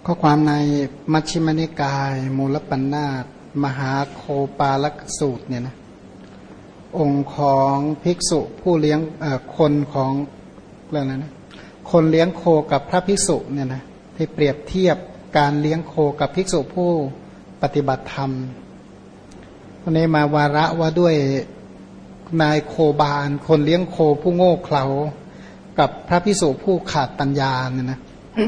ข้อความในมัชฌิมนิกายมูลปัญนาตมหาโคปาลกสูตรเนี่ยนะองค์ของภิกษุผู้เลี้ยงคนของเรื่องนั้นนะคนเลี้ยงโคกับพระภิกษุเนี่ยนะที่เปรียบเทียบการเลี้ยงโคกับภิกษุผู้ปฏิบัติธรรมวันนี้มาวาระว่าด้วยนายโคบาลคนเลี้ยงโคผู้โง่เขลากับพระภิกษุผู้ขาดปัญญาเนี่ยนะ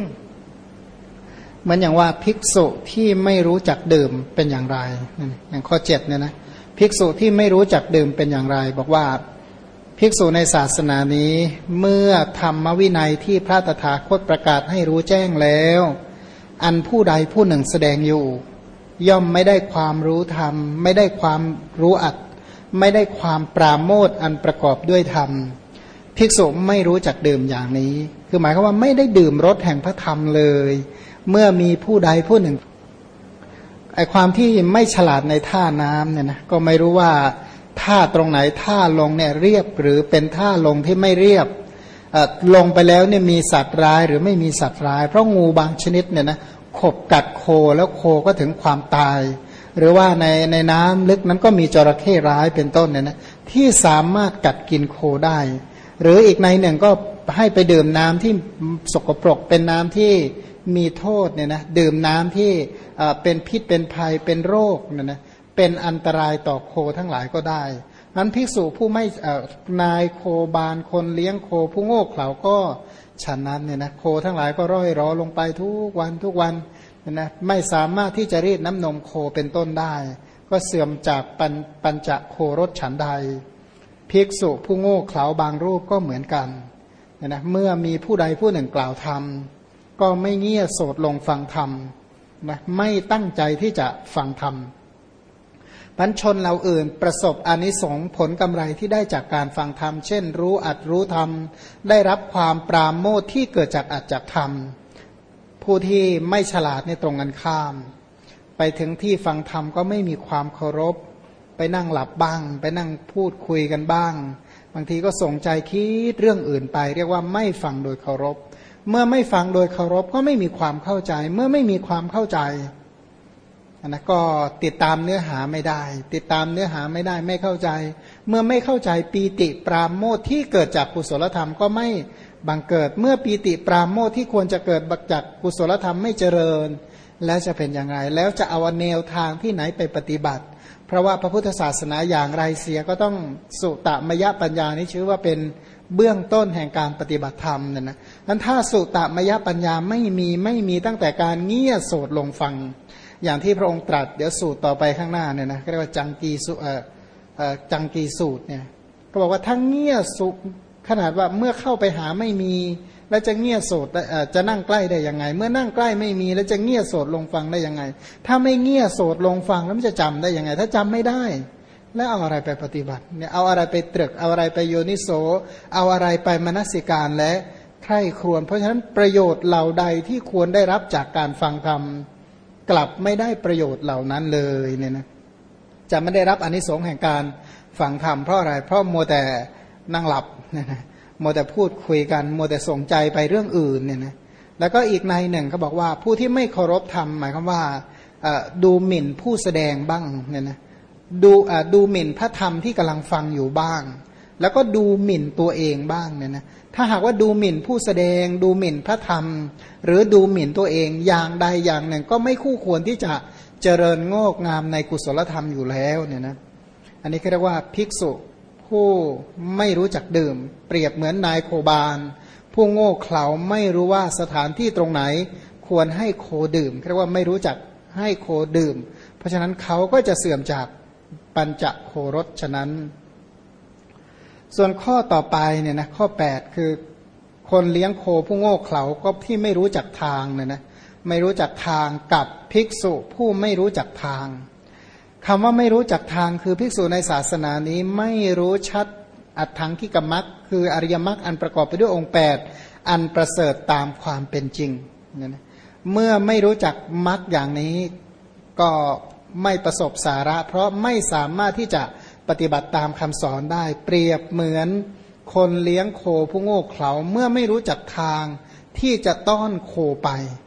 เหมือนอย่างว่าภิกษุที่ไม่รู้จักดื่มเป็นอย่างไรอย่างข้อ7เนี่ยนะภิกษุที่ไม่รู้จักดื่มเป็นอย่างไรบอกว่าภิกษุในศาสนานี้เมื่อธรรมวินัยที่พระตถาคตประกาศให้รู้แจ้งแล้วอันผู้ใดผู้หนึ่งแสดงอยู่ย่อมไม่ได้ความรู้ธรรมไม่ได้ความรู้อัดไม่ได้ความปราโมทย์อันประกอบด้วยธรรมภิกษุไม่รู้จักดื่มอย่างนี้คือหมายความว่าไม่ได้ดื่มรสแห่งพระธรรมเลยเมื่อมีผู้ใดผู้หนึ่งไอความที่ไม่ฉลาดในท่าน้ำเนี่ยนะก็ไม่รู้ว่าท่าตรงไหนท่าลงเนี่ยเรียบหรือเป็นท่าลงที่ไม่เรียบลงไปแล้วเนี่ยมีสัตว์ร้ายหรือไม่มีสัตว์ร้ายเพราะงูบางชนิดเนี่ยนะขบกัดโคแล้วโคก็ถึงความตายหรือว่าในน้ำลึกนั้นก็มีจระเข้ร้ายเป็นต้นเนี่ยนะที่สามารถกัดกินโคได้หรืออีกในหนึ่งก็ให้ไปดื่มน้ำที่สกปรกเป็นน้ำที่มีโทษเนี่ยนะดื่มน้ำที่เป็นพิษเป็นภัยเป็นโรคเนี่ยนะเป็นอันตรายต่อโคทั้งหลายก็ได้นั้นภิกษุผู้ไม่นายโคบาลคนเลี้ยงโคผู้โง่เขลาก็ฉะนั้นเนี่ยนะโคทั้งหลายก็ร่อยรอลงไปทุกวันนะไม่สามารถที่จะรีดน้ำนมโคเป็นต้นได้ก็เสื่อมจากปัญจโครสฉันใดภิกษุผู้โง่เขลาบางรูปก็เหมือนกันนะเมื่อมีผู้ใดผู้หนึ่งกล่าวธรรมก็ไม่เงี่ยโสดลงฟังธรรมนะไม่ตั้งใจที่จะฟังธรรมพันชนเราอื่นประสบอานิสงส์ผลกำไรที่ได้จากการฟังธรรมเช่นรู้อัดรู้ธรรมได้รับความปราโมทย์ที่เกิดจากอัดจากธรรมผู้ที่ไม่ฉลาดในตรงกันข้ามไปถึงที่ฟังธรรมก็ไม่มีความเคารพไปนั่งหลับบ้างไปนั่งพูดคุยกันบ้างบางทีก็ส่งใจคิดเรื่องอื่นไปเรียกว่าไม่ฟังโดยเคารพเมื่อไม่ฟังโดยเคารพก็ไม่มีความเข้าใจเมื่อไม่มีความเข้าใจนะก็ติดตามเนื้อหาไม่ได้ติดตามเนื้อหาไม่ได้ไม่เข้าใจเมื่อไม่เข้าใจปีติปราโมทย์ที่เกิดจากกุศลธรรมก็ไม่บังเกิดเมื่อปีติปราโมทย์ที่ควรจะเกิดจากกุศลธรรมไม่เจริญแล้วจะเป็นยังไงแล้วจะเอาแนวทางที่ไหนไปปฏิบัติเพราะว่าพระพุทธศาสนาอย่างไรเสียก็ต้องสุตมยปัญญานี้ชื่อว่าเป็นเบื้องต้นแห่งการปฏิบัติธรรมเนี่ยนะนั้นถ้าสุตมยปัญญาไม่มีตั้งแต่การเงี่ยโสดลงฟังอย่างที่พระองค์ตรัสเดี๋ยวสูตรต่อไปข้างหน้าเนี่ยนะเรียกว่าจังกีสูตรเนี่ยก็บอกว่าทั้งเงี่ยสุขนาดว่าเมื่อเข้าไปหาไม่มีแล้วจะเงี่ยโสดจะนั่งใกล้ได้ยังไงเมื่อนั่งใกล้ไม่มีแล้วจะเงี่ยโสดลงฟังได้ยังไงถ้าไม่เงี่ยโสดลงฟังแล้วมันจะจำได้ยังไงถ้าจำไม่ได้แล้วเอาอะไรไปปฏิบัติเนี่ยเอาอะไรไปตรึกเอาอะไรไปโยนิโสเอาอะไรไปมนสิการและใคร่ครวญเพราะฉะนั้นประโยชน์เหล่าใดที่ควรได้รับจากการฟังธรรมกลับไม่ได้ประโยชน์เหล่านั้นเลยเนี่ยนะจะไม่ได้รับอานิสงส์แห่งการฟังธรรมเพราะอะไรเพราะมัวแต่นั่งหลับเนี่ยนะมัวแต่พูดคุยกันมัวแต่ส่งใจไปเรื่องอื่นเนี่ยนะแล้วก็อีกในหนึ่งเขาบอกว่าผู้ที่ไม่เคารพธรรมหมายความว่าดูหมิ่นผู้แสดงบ้างเนี่ยนะดูหมิ่นพระธรรมที่กำลังฟังอยู่บ้างแล้วก็ดูหมิ่นตัวเองบ้างเนี่ยนะถ้าหากว่าดูหมิ่นผู้แสดงดูหมิ่นพระธรรมหรือดูหมิ่นตัวเองอย่างใดอย่างหนึ่งก็ไม่คู่ควรที่จะเจริญงอกงามในกุศลธรรมอยู่แล้วเนี่ยนะอันนี้เรียกว่าภิกษุผู้ไม่รู้จักดื่มเปรียบเหมือนนายโคบาลผู้โง่เขลาไม่รู้ว่าสถานที่ตรงไหนควรให้โคดื่มเรียกว่าไม่รู้จักให้โคดื่มเพราะฉะนั้นเขาก็จะเสื่อมจากปัญจโครสฉะนั้นส่วนข้อต่อไปเนี่ยนะข้อ8คือคนเลี้ยงโคผู้โง่เขลาก็ที่ไม่รู้จักทางเนี่ยนะไม่รู้จักทางกับภิกษุผู้ไม่รู้จักทางคำว่าไม่รู้จักทางคือภิกษุในศาสนานี้ไม่รู้ชัดอัตถังคิกมัคคืออริยมรรคอันประกอบไปด้วยองค์8อันประเสริฐตามความเป็นจริงเนี่ยนะเมื่อไม่รู้จักมรรคอย่างนี้ก็ไม่ประสบสาระเพราะไม่สามารถที่จะปฏิบัติตามคำสอนได้เปรียบเหมือนคนเลี้ยงโคผู้โง่เขลาเมื่อไม่รู้จักทางที่จะต้อนโคไป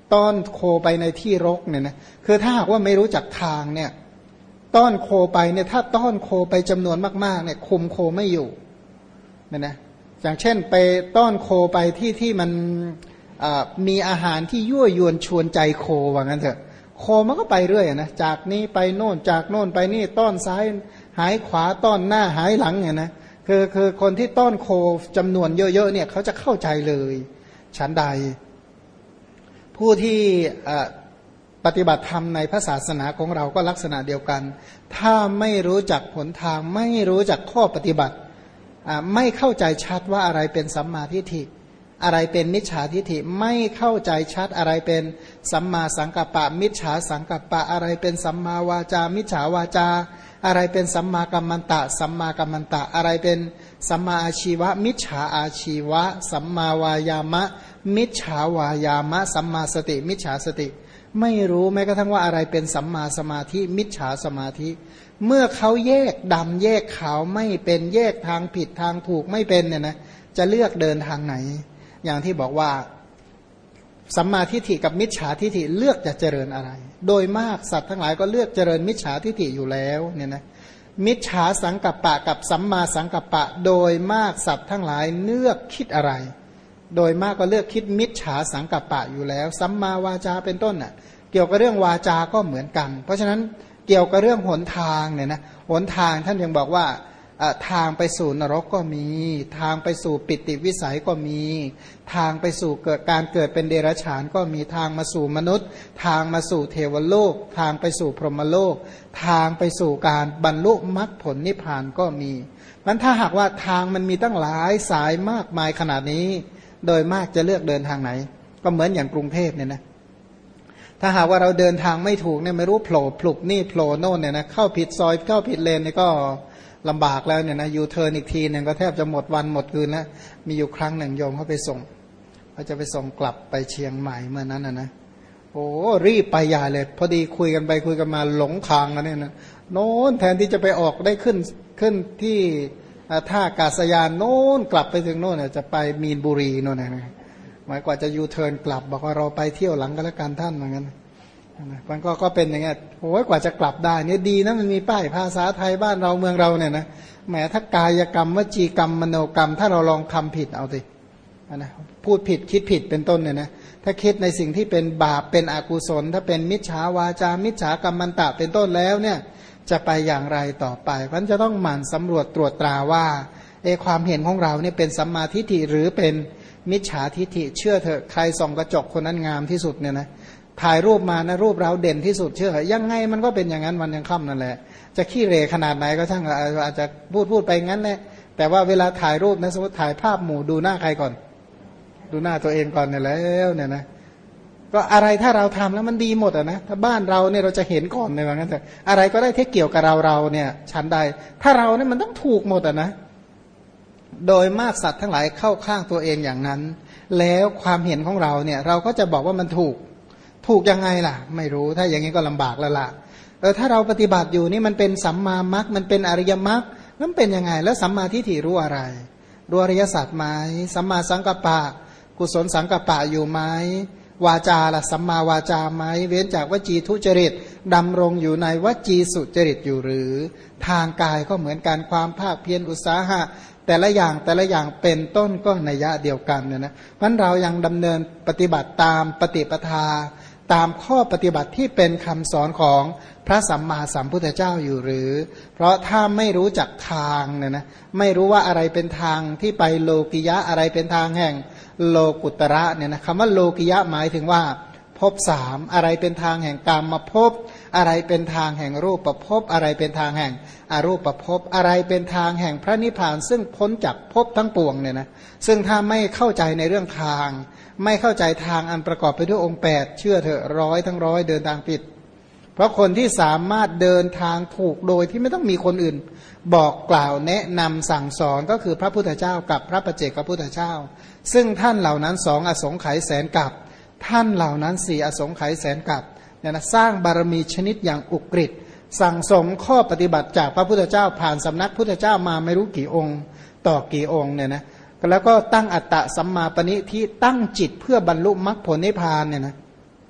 ต้อนโคไปในที่รกเนี่ยนะคือถ้าหากว่าไม่รู้จักทางเนี่ยต้อนโคไปเนี่ยถ้าต้อนโคไปจำนวนมากๆเนี่ยคุมโคไม่อยู่เนี่ยนะอย่างเช่นไปต้อนโคไปที่มันมีอาหารที่ยั่วยวนชวนใจโคว่างั้นเถอะโคมันก็ไปเรื่อยนะจากนี้ไปโน่นจากโน่นไปนี่ต้อนซ้ายหายขวาต้อนหน้าหายหลังเนี่ยนะคือคนที่ต้อนโคจำนวนเยอะๆเนี่ยเขาจะเข้าใจเลยฉันใดผู้ที่ปฏิบัติธรรมในพระศาสนาของเราก็ลักษณะเดียวกันถ้าไม่รู้จักหนทางไม่รู้จักข้อปฏิบัติไม่เข้าใจชัดว่าอะไรเป็นสัมมาทิฏฐิอะไรเป็นมิจฉาทิฏฐิไม่เข้าใจชัดอะไรเป็นสัมมาสังกัปปะมิจฉาสังกัปปะอะไรเป็นสัมมาวาจามิจฉาวาจาอะไรเป็นสัมมากัมมันตะสัมมากัมมันตะอะไรเป็นสัมมาอาชีวะมิจฉาอาชีวะสัมมาวายามะมิจฉาวายามะสัมมาสติมิจฉาสติไม่รู้แม้กระทั่งว่าอะไรเป็นสัมมาสมาธิมิจฉาสมาธิเมื่อเขาแยกดำแยกขาวไม่เป็นแยกทางผิดทางถูกไม่เป็นเนี่ยนะจะเลือกเดินทางไหนอย่างที่บอกว่าสัมมาทิฏฐิกับมิจฉาทิฏฐิเลือกจะเจริญอะไรโดยมากสัตว์ทั้งหลายก็เลือกเจริญมิจฉาทิฏฐิอยู่แล้วเนี่ยนะมิจฉาสังกัปปะกับสัมมาสังกัปปะโดยมากสัตว์ทั้งหลายเลือกคิดอะไรโดยมากก็เลือกคิดมิจฉาสังกัปปะอยู่แล้วสัมมาวาจาเป็นต้นน่ะเกี่ยวกับเรื่องวาจาก็เหมือนกันเพราะฉะนั้นเกี่ยวกับเรื่องหนทางเนี่ยนะหนทางท่านยังบอกว่าทางไปสู่นรกก็มีทางไปสู่ปิติวิสัยก็มีทางไปสู่การเกิดเป็นเดรัจฉานก็มีทางมาสู่มนุษย์ทางมาสู่เทวโลกทางไปสู่พรหมโลกทางไปสู่การบรรลุมรรคผลนิพพานก็มีมันถ้าหากว่าทางมันมีตั้งหลายสายมากมายขนาดนี้โดยมากจะเลือกเดินทางไหนก็เหมือนอย่างกรุงเทพเนี่ยนะถ้าหากว่าเราเดินทางไม่ถูกเนี่ยไม่รู้โผล่พลุบนี่โผล่โน่นเนี่ยนะเข้าผิดซอยเข้าผิดเลนเนี่ยก็ลำบากแล้วเนี่ยนะยูเทิร์นอีกทีนึงก็แทบจะหมดวันหมดคืนแล้วมีอยู่ครั้งหนึ่งโยมเขาไปส่งเขาจะไปส่งกลับไปเชียงใหม่เมื่อนั้นนะโอ้รีบไปใหญ่เลยพอดีคุยกันไปคุยกันมาหลงทางกันเนี่ยนะโน้นแทนที่จะไปออกได้ขึ้นที่ท่าอากาศยานโน้นกลับไปถึงโน่นจะไปมีนบุรีโน่นนะหมายกว่าจะยูเทิร์นกลับบอกว่าเราไปเที่ยวหลังกันแล้วกันท่านเหมือนกันมันก็เป็นอย่างเงี้ยโอ้ยกว่าจะกลับได้เนี่ยดีนะมันมีป้ายภาษาไทยบ้านเราเมืองเราเนี่ยนะแหมถ้ากายกรรมวจีกรรมมโนกรรมถ้าเราลองทำผิดเอาสินะพูดผิดคิดผิดเป็นต้นเนี่ยนะถ้าคิดในสิ่งที่เป็นบาปเป็นอกุศลถ้าเป็นมิจฉาวาจามิจฉากรรมันตะเป็นต้นแล้วเนี่ยจะไปอย่างไรต่อไปมันจะต้องหมั่นสำรวจตรวจตราว่าความเห็นของเราเนี่ยเป็นสัมมาทิฏฐิหรือเป็นมิจฉาทิฏฐิเชื่อเถอะใครส่องกระจกคนนั้นงามที่สุดเนี่ยนะถ่ายรูปมานะรูปเราเด่นที่สุดเชื่อเหรอยังไงมันก็เป็นอย่างนั้นวันยังค่ำนั่นแหละจะขี้เหร่ขนาดไหนก็ช่างอาจจะพูดไปงั้นแหละแต่ว่าเวลาถ่ายรูปนะสมมติถ่ายภาพหมู่ดูหน้าใครก่อนดูหน้าตัวเองก่อนเนี่ยแล้วเนี่ยนะก็อะไรถ้าเราทำแล้วมันดีหมดอ่ะนะถ้าบ้านเราเนี่ยเราจะเห็นก่อนเลยว่างั้นแต่อะไรก็ได้ที่เกี่ยวกับเราเนี่ยชั้นใดถ้าเราเนี่ยมันต้องถูกหมดอ่ะนะโดยมากสัตว์ทั้งหลายเข้าข้างตัวเองอย่างนั้นแล้วความเห็นของเราเนี่ยเราก็จะบอกว่ามันถูกยังไงล่ะไม่รู้ถ้าอย่างนี้ก็ลำบากแล้วล่ะถ้าเราปฏิบัติอยู่นี่มันเป็นสัมมามรรคมันเป็นอริยมรรคนั่นเป็นยังไงแล้วสัมมาทิฏฐิรู้อะไรรู้อริยสัจไหมสัมมาสังกัปปะกุศลสังกัปปะอยู่ไหมวาจาล่ะสัมมาวาจาไหมเว้นจากวจีทุจริตดำรงอยู่ในวจีสุจริตอยู่หรือทางกายก็เหมือนกันความภาคเพียรอุตสาหะแต่ละอย่างเป็นต้นก็นัยยะเดียวกันเนี่ยนะเพราะเรายังดำเนินปฏิบัติตามปฏิปทาตามข้อปฏิบัติที่เป็นคำสอนของพระสัมมาสัมพุทธเจ้าอยู่หรือเพราะถ้าไม่รู้จักทางเนี่ยนะไม่รู้ว่าอะไรเป็นทางที่ไปโลกิยะอะไรเป็นทางแห่งโลกุตระเนี่ยนะคำว่าโลกิยะหมายถึงว่าภพสามอะไรเป็นทางแห่งกามภพอะไรเป็นทางแห่งรูปภพอะไรเป็นทางแห่งอรูปภพอะไรเป็นทางแห่งพระนิพพานซึ่งพ้นจากภพทั้งปวงเนี่ยนะซึ่งถ้าไม่เข้าใจในเรื่องทางไม่เข้าใจทางอันประกอบไปด้วยองค์8เชื่อเถอะ100 เดินทางผิดเพราะคนที่สามารถเดินทางถูกโดยที่ไม่ต้องมีคนอื่นบอกกล่าวแนะนำสั่งสอนก็คือพระพุทธเจ้ากับพระปัจเจกพระพุทธเจ้าซึ่งท่านเหล่านั้น2อสงไขยแสนกับท่านเหล่านั้น4อสงไขยแสนกับเนี่ยนะสร้างบารมีชนิดอย่างอุกฤษสั่งสมข้อปฏิบัติจากพระพุทธเจ้าผ่านสำนักพุทธเจ้ามาไม่รู้กี่องค์ต่อกี่องค์เนี่ยนะแล้วก็ตั้งอัตตะสัมมาปณิที่ตั้งจิตเพื่อบรรลุมรรคผลนิพพานเนี่ยนะ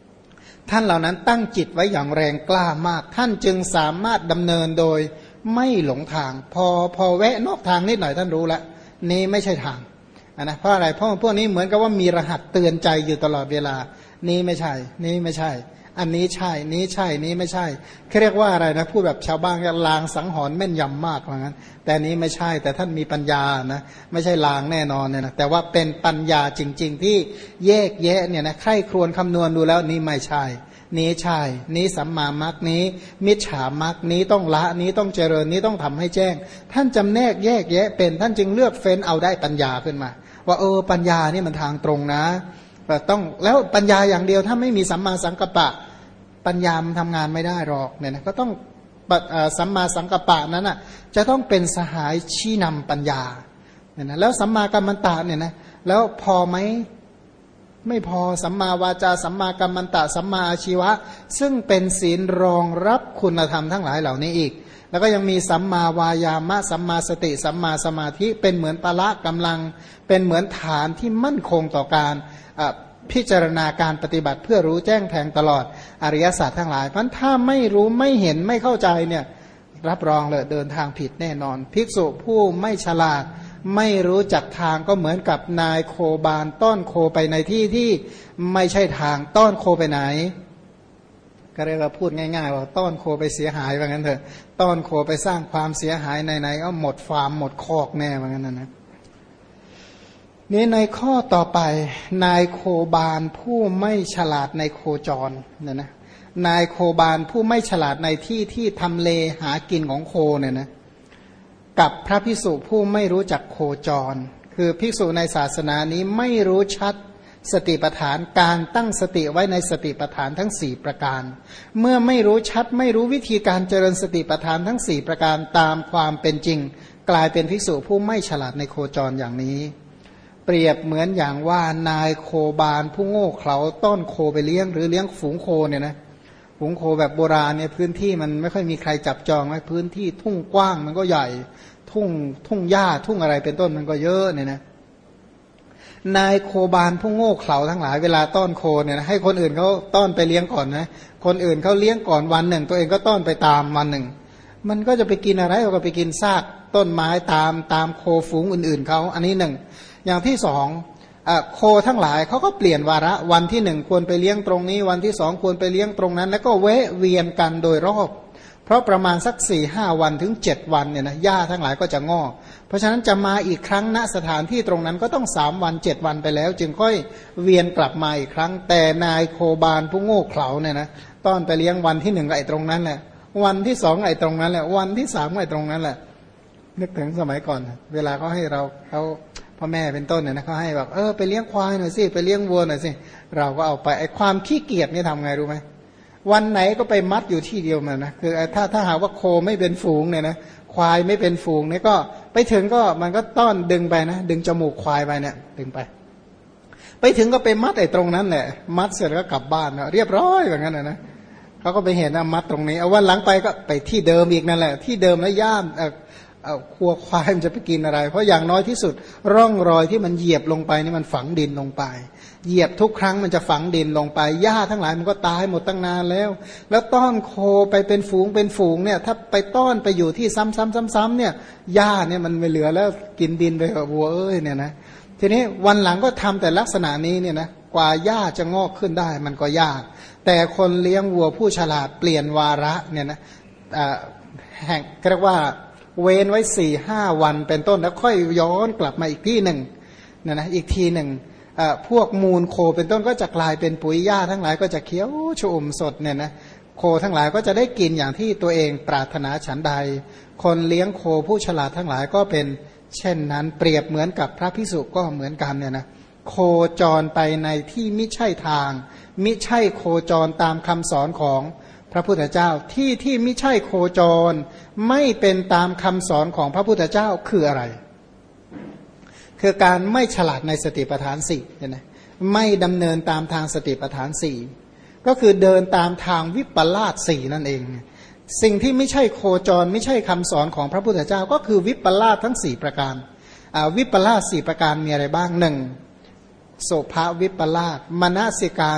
ท่านเหล่านั้นตั้งจิตไว้อย่างแรงกล้ามากท่านจึงสามารถดำเนินโดยไม่หลงทางพอแวะนอกทางนิดหน่อยท่านรู้แล้วนี่ไม่ใช่ทางนะเพราะอะไรเพราะพวกนี้เหมือนกับว่ามีรหัสเตือนใจอยู่ตลอดเวลานี้ไม่ใช่นี้ไม่ใช่อันนี้ใช่นี้ใช่นี้ไม่ใช่เขาเรียกว่าอะไรนะพูดแบบชาวบ้านก็ลางสังหรณ์แม่นยำมากว่างั้นแต่นี้ไม่ใช่แต่ท่านมีปัญญานะไม่ใช่ลางแน่นอนเนี่ยนะแต่ว่าเป็นปัญญาจริงๆที่แยกแยะเนี่ยนะใคร่ครวญคำนวณดูแล้วนี้ไม่ใช่นี้ใช่นี้สัมมามรรคนี้มิจฉามรรคนี้ต้องละนี้ต้องเจริญนี้ต้องทำให้แจ้งท่านจำแนกแยกแยะเป็นท่านจึงเลือกเฟ้นเอาได้ปัญญาขึ้นมาว่าปัญญานี่มันทางตรงนะต้องแล้วปัญญาอย่างเดียวถ้าไม่มีสัมมาสังกัปปะปัญญามันทำงานไม่ได้หรอกเนี่ยนะก็ต้องสัมมาสังกัปปะนั้นอ่ะจะต้องเป็นสหายชี้นำปัญญาเนี่ยนะแล้วสัมมากัมมันตะเนี่ยนะแล้วพอไหมไม่พอสัมมาวาจาสัมมากัมมันตะสัมมาอาชีวะซึ่งเป็นศีลรองรับคุณธรรมทั้งหลายเหล่านี้อีกแล้วก็ยังมีสัมมาวายามะสัมมาสติสัมมาสมาธิเป็นเหมือนพละกำลังเป็นเหมือนฐานที่มั่นคงต่อการพิจารณาการปฏิบัติเพื่อรู้แจ้งแทงตลอดอริยสัจทั้งหลายเพราะถ้าไม่รู้ไม่เห็นไม่เข้าใจเนี่ยรับรองเลยเดินทางผิดแน่นอนภิกษุผู้ไม่ฉลาดไม่รู้จักทางก็เหมือนกับนายโคบาลต้อนโคไปในที่ที่ไม่ใช่ทางต้อนโคไปไหนก็เรียกว่าพูดง่ายๆว่าต้อนโคไปเสียหายว่างั้นเถอะต้อนโคไปสร้างความเสียหายไหนๆก็หมดฟาร์มหมดคอกแน่ว่างั้นนะนี่ในข้อต่อไปนายโคบาลผู้ไม่ฉลาดในโคจรเนี่ยนะนายโคบาลผู้ไม่ฉลาดในที่ที่ทำเลหากินของโคเนี่ยนะกับพระภิกษุผู้ไม่รู้จักโคจรคือภิกษุในศาสนานี้ไม่รู้ชัดสติปัฏฐานการตั้งสติไว้ในสติปัฏฐานทั้ง4ประการเมื่อไม่รู้ชัดไม่รู้วิธีการเจริญสติปัฏฐานทั้ง4ประการตามความเป็นจริงกลายเป็นภิกษุผู้ไม่ฉลาดในโคจรอย่างนี้เปรียบเหมือนอย่างว่านายโคบาลผู้โง่เขลาต้อนโคไปเลี้ยงหรือเลี้ยงฝูงโคเนี่ยนะฝูงโคแบบโบราณเนี่ยพื้นที่มันไม่ค่อยมีใครจับจองไว้พื้นที่ทุ่งกว้างมันก็ใหญ่ทุ่งหญ้าทุ่งอะไรเป็นต้นมันก็เยอะเนี่ยนะนายโคบาลผู้โง่เขลาทั้งหลายเวลาต้อนโคเนี่ยนะให้คนอื่นเขาต้อนไปเลี้ยงก่อนนะคนอื่นเขาเลี้ยงก่อนวันหนึ่งตัวเองก็ต้อนไปตามวันหนึ่งมันก็จะไปกินอะไรก็ไปกินซากต้นไม้ตามโคฝูงอื่นๆเขาอันนี้หนึ่งอย่างที่สองโคทั้งหลายเขาก็เปลี่ยนวาระวันที่หนึ่งควรไปเลี้ยงตรงนี้วันที่สองควรไปเลี้ยงตรงนั้นแล้วก็แวะเวียนกันโดยรอบเพราะประมาณสัก 4-5 วันถึง7วันเนี่ยนะหญ้าทั้งหลายก็จะงอกเพราะฉะนั้นจะมาอีกครั้งณสถานที่ตรงนั้นก็ต้อง3วัน7วันไปแล้วจึงค่อยเวียนกลับมาอีกครั้งแต่นายโคบาลผู้โง่เขลาเนี่ยนะต้อนไปเลี้ยงวันที่1ไอ้ตรงนั้นแหละวันที่2ไอ้ตรงนั้นแหละวันที่3ไอ้ตรงนั้นแหละนึกถึงสมัยก่อนเวลาเขาให้เขาพ่อแม่เป็นต้นเนี่ยนะเขาให้แบบไปเลี้ยงควายหน่อยสิไปเลี้ยงวัวหน่อยสิเราก็เอาไปไอ้ความขี้เกียจนี่ทำไงรู้ไหมวันไหนก็ไปมัดอยู่ที่เดียวมันนะคือถ้าหากว่าโคไม่เป็นฝูงเนี่ยนะควายไม่เป็นฝูงเนี่ยก็ไปถึงก็มันก็ต้อนดึงไปนะดึงจมูกควายไปเนี่ยดึงไปถึงก็ไปมัดไอ้ตรงนั้นแหละมัดเสร็จก็กลับบ้านเรียบร้อยแบบนั้นนะเขาก็ไปเห็นมัดตรงนี้เอาวันหลังไปก็ไปที่เดิมอีกนั่นแหละที่เดิมแล้วย่ามครัวควายมันจะไปกินอะไรเพราะอย่างน้อยที่สุดร่องรอยที่มันเหยียบลงไปนี่มันฝังดินลงไปเหยียบทุกครั้งมันจะฝังดินลงไปหญ้าทั้งหลายมันก็ตายหมดตั้งนานแล้วต้อนโคไปเป็นฝูงเนี่ยถ้าไปต้อนไปอยู่ที่ซ้ำๆเนี่ยหญ้าเนี่ยมันไม่เหลือแล้วกินดินไปกับวัวเนี่ยนะทีนี้วันหลังก็ทำแต่ลักษณะนี้เนี่ยนะกว่าหญ้าจะงอกขึ้นได้มันก็ยากแต่คนเลี้ยงวัวผู้ฉลาดเปลี่ยนวาระเนี่ยนะแห่งเรียกว่าเว้นไว้ 4-5 วันเป็นต้นแล้วค่อยย้อนกลับมาอีกที่หนึ่งนะอีกทีหนึ่งพวกมูลโคเป็นต้นก็จะกลายเป็นปุ๋ยหญ้าทั้งหลายก็จะเขียวชุ่มสดเนี่ยนะโคทั้งหลายก็จะได้กินอย่างที่ตัวเองปรารถนาฉันใดคนเลี้ยงโคผู้ฉลาดทั้งหลายก็เป็นเช่นนั้นเปรียบเหมือนกับพระภิกษุก็เหมือนกันเนี่ยนะโคจรไปในที่มิใช่ทางมิใช่โคจรตามคำสอนของพระพุทธเจ้าที่ไม่ใช่โคจรไม่เป็นตามคำสอนของพระพุทธเจ้าคืออะไรคือการไม่ฉลาดในสติปัฏฐานสี่นะไม่ดำเนินตามทางสติปัฏฐานสี่ก็คือเดินตามทางวิปลาสสี่นั่นเองสิ่งที่ไม่ใช่โคจรไม่ใช่คำสอนของพระพุทธเจ้าก็คือวิปลาสทั้ง4ประการวิปลาส4ประการมีอะไรบ้าง1โสภวิปลาสมนสิการแต่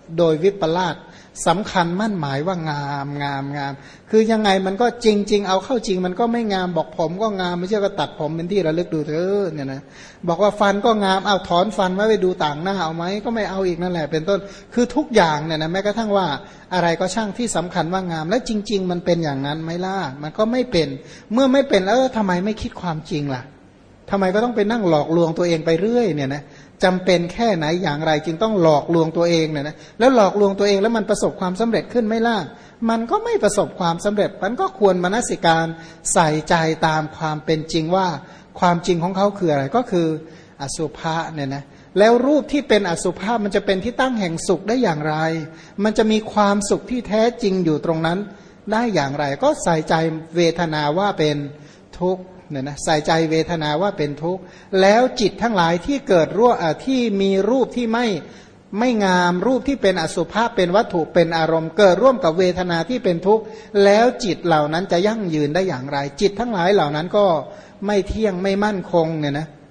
โดยวิปลาสสำคัญมั่นหมายว่างามงามงามคือยังไงมันก็จริงๆเอาเข้าจริงมันก็ไม่งามบอกผมก็งามไม่เชื่อก็ตัดผมเป็นที่ระลึกดูเถอะเนี่ยนะบอกว่าฟันก็งามเอาถอนฟันไว้ไปดูต่างหน้าเอาไหมก็ไม่เอาอีกนั่นแหละเป็นต้นคือทุกอย่างเนี่ยนะแม้กระทั่งว่าอะไรก็ช่างที่สำคัญว่างามแล้วจริงๆมันเป็นอย่างนั้นไหมล่ะมันก็ไม่เป็นเมื่อไม่เป็นแล้วทำไมไม่คิดความจริงล่ะทำไมก็ต้องไปนั่งหลอกลวงตัวเองไปเรื่อยเนี่ยนะจำเป็นแค่ไหนอย่างไรจึงต้องหลอกลวงตัวเองเนี่ยนะแล้วหลอกลวงตัวเองแล้วมันประสบความสำเร็จขึ้นไหมล่ะมันก็ไม่ประสบความสำเร็จมันก็ควรมนสิการใส่ใจตามความเป็นจริงว่าความจริงของเขาคืออะไรก็คืออสุภะเนี่ยนะแล้วรูปที่เป็นอสุภะมันจะเป็นที่ตั้งแห่งสุขได้อย่างไรมันจะมีความสุขที่แท้จริงอยู่ตรงนั้นได้อย่างไรก็ใส่ใจเวทนาว่าเป็นทุกข์เนี่ยนะใส่ใจเวทนาว่าเป็นทุกข์แล้วจิตทั้งหลายที่เกิดที่มีรูปที่ไม่งามรูปที่เป็นอสุภะเป็นวัตถุเป็นอารมณ์เกิดร่วมกับเวทนาที่เป็นทุกข์แล้วจิตเหล่านั้นจะยั่งยืนได้อย่างไรจิตทั้งหลายเหล่านั้นก็ไม่เที่ยงไม่มั่นคงเนี่ยนะ